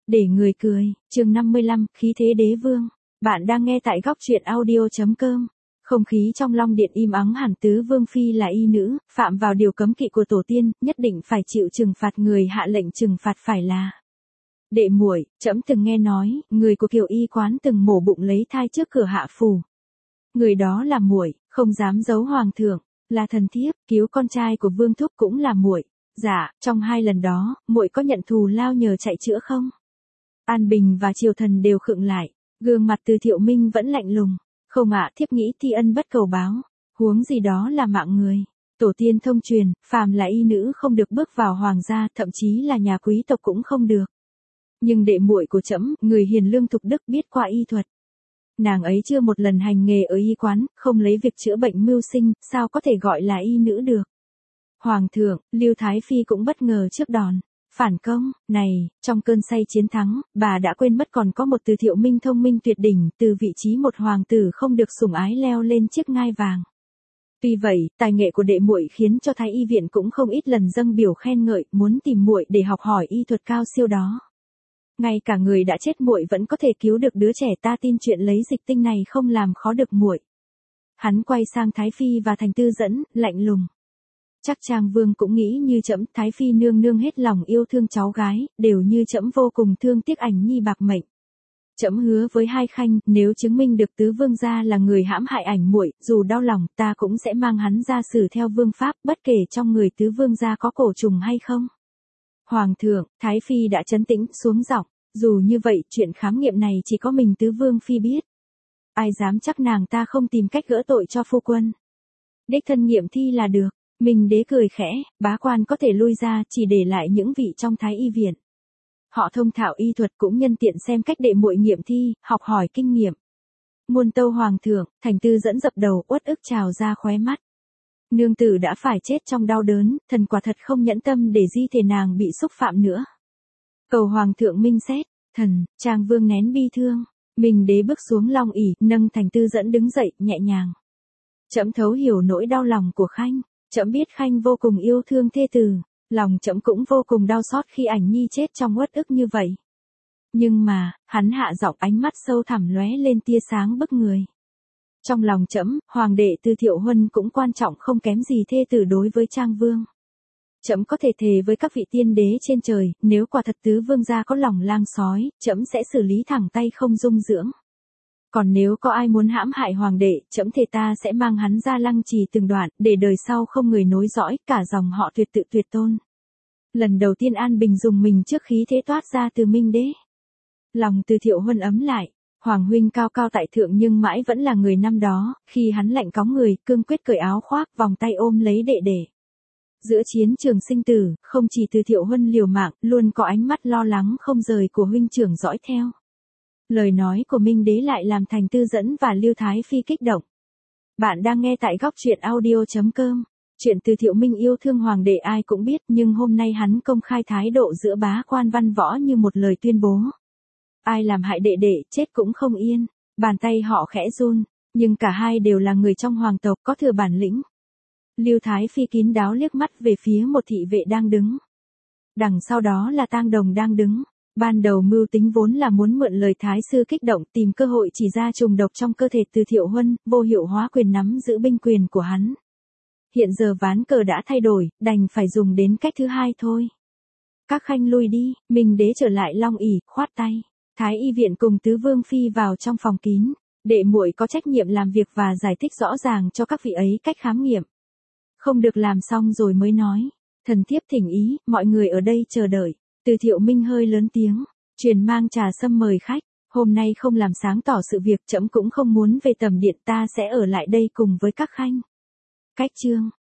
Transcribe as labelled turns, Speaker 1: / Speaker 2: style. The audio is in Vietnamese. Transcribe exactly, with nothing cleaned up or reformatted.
Speaker 1: Để người cười, chương năm mươi lăm, khí thế đế vương. Bạn đang nghe tại góc truyện audio.com. Không khí trong Long Điện im ắng hẳn. Tứ Vương Phi là y nữ, phạm vào điều cấm kỵ của tổ tiên, nhất định phải chịu trừng phạt. Người hạ lệnh trừng phạt phải là đệ muội. Trẫm từng nghe nói, người của Kiều Y quán từng mổ bụng lấy thai trước cửa hạ phủ. Người đó là muội, không dám giấu hoàng thượng, là thần thiếp, cứu con trai của Vương Thúc cũng là muội. Dạ, trong hai lần đó, muội có nhận thù lao nhờ chạy chữa không? An Bình và Triều Thần đều khựng lại, gương mặt Từ Thiệu Minh vẫn lạnh lùng. Không ạ, thiếp nghĩ thi ân bất cầu báo, huống gì đó là mạng người. Tổ tiên thông truyền, phàm là y nữ không được bước vào hoàng gia, thậm chí là nhà quý tộc cũng không được. Nhưng đệ muội của trẫm, người hiền lương thục đức biết qua y thuật. Nàng ấy chưa một lần hành nghề ở y quán, không lấy việc chữa bệnh mưu sinh, sao có thể gọi là y nữ được? Hoàng thượng, Lưu Thái Phi cũng bất ngờ trước đòn phản công này, trong cơn say chiến thắng, bà đã quên mất còn có một Từ Thiệu Minh thông minh tuyệt đỉnh, từ vị trí một hoàng tử không được sủng ái leo lên chiếc ngai vàng. Tuy vậy, tài nghệ của đệ muội khiến cho Thái Y viện cũng không ít lần dâng biểu khen ngợi, muốn tìm muội để học hỏi y thuật cao siêu đó. Ngay cả người đã chết muội vẫn có thể cứu được đứa trẻ, ta tin chuyện lấy dịch tinh này không làm khó được muội. Hắn quay sang Thái Phi và Thành Tư Dẫn, lạnh lùng. Chắc Trang Vương cũng nghĩ như trẫm, Thái Phi nương nương hết lòng yêu thương cháu gái, đều như trẫm vô cùng thương tiếc ảnh nhi bạc mệnh. Trẫm hứa với hai khanh, nếu chứng minh được tứ vương gia là người hãm hại ảnh muội, dù đau lòng, ta cũng sẽ mang hắn ra xử theo vương pháp, bất kể trong người tứ vương gia có cổ trùng hay không. Hoàng thượng, Thái Phi đã trấn tĩnh xuống giọng, dù như vậy, chuyện khám nghiệm này chỉ có mình tứ vương phi biết. Ai dám chắc nàng ta không tìm cách gỡ tội cho phu quân. Đích thân nghiệm thi là được. Minh đế cười khẽ, bá quan có thể lui ra, chỉ để lại những vị trong Thái Y viện. Họ thông thạo y thuật cũng nhân tiện xem cách đệ muội nghiệm thi, học hỏi kinh nghiệm. Muôn tâu hoàng thượng, Thành Tư Dẫn dập đầu, uất ức trào ra khóe mắt. Nương tử đã phải chết trong đau đớn, thần quả thật không nhẫn tâm để di thể nàng bị xúc phạm nữa. Cầu hoàng thượng minh xét, thần, Trang Vương nén bi thương. Minh đế bước xuống long ỷ, nâng Thành Tư Dẫn đứng dậy, nhẹ nhàng. Trẫm thấu hiểu nỗi đau lòng của khanh. Trẫm biết khanh vô cùng yêu thương thê tử, lòng trẫm cũng vô cùng đau xót khi ảnh nhi chết trong uất ức như vậy. Nhưng mà, hắn hạ giọng, ánh mắt sâu thẳm lóe lên tia sáng bức người. Trong lòng trẫm, hoàng đệ Từ Thiệu Huân cũng quan trọng không kém gì thê tử đối với Trang Vương. Trẫm có thể thề với các vị tiên đế trên trời, nếu quả thật tứ vương gia có lòng lang sói, trẫm sẽ xử lý thẳng tay không dung dưỡng. Còn nếu có ai muốn hãm hại hoàng đệ, trẫm thề ta sẽ mang hắn ra lăng trì từng đoạn, để đời sau không người nối dõi, cả dòng họ tuyệt tự tuyệt tôn. Lần đầu tiên An Bình dùng mình trước khí thế toát ra từ Minh đế. Lòng Từ Thiệu Huân ấm lại, hoàng huynh cao cao tại thượng nhưng mãi vẫn là người năm đó, khi hắn lạnh cóng người, cương quyết cởi áo khoác, vòng tay ôm lấy đệ đệ. Giữa chiến trường sinh tử, không chỉ Từ Thiệu Huân liều mạng, luôn có ánh mắt lo lắng không rời của huynh trưởng dõi theo. Lời nói của Minh đế lại làm Thành Tư Dẫn và Lưu Thái Phi kích động. Bạn đang nghe tại góc truyện audio.com. Chuyện Từ Thiệu Minh yêu thương hoàng đệ ai cũng biết, nhưng hôm nay hắn công khai thái độ giữa bá quan văn võ như một lời tuyên bố. Ai làm hại đệ đệ, chết cũng không yên. Bàn tay họ khẽ run, nhưng cả hai đều là người trong hoàng tộc có thừa bản lĩnh. Lưu Thái Phi kín đáo liếc mắt về phía một thị vệ đang đứng. Đằng sau đó là Tang Đồng đang đứng. Ban đầu mưu tính vốn là muốn mượn lời thái sư kích động, tìm cơ hội chỉ ra trùng độc trong cơ thể Từ Thiệu Huân, vô hiệu hóa quyền nắm giữ binh quyền của hắn. Hiện giờ ván cờ đã thay đổi, đành phải dùng đến cách thứ hai thôi. Các khanh lui đi, Minh đế trở lại long ỷ, khoát tay. Thái Y viện cùng tứ vương phi vào trong phòng kín. Đệ muội có trách nhiệm làm việc và giải thích rõ ràng cho các vị ấy cách khám nghiệm. Không được làm xong rồi mới nói. Thần thiếp thỉnh ý, mọi người ở đây chờ đợi. Từ Thiệu Minh hơi lớn tiếng, truyền mang trà sâm mời khách, hôm nay không làm sáng tỏ sự việc, trẫm cũng không muốn về tầm điện, ta sẽ ở lại đây cùng với các khanh. Cách chương,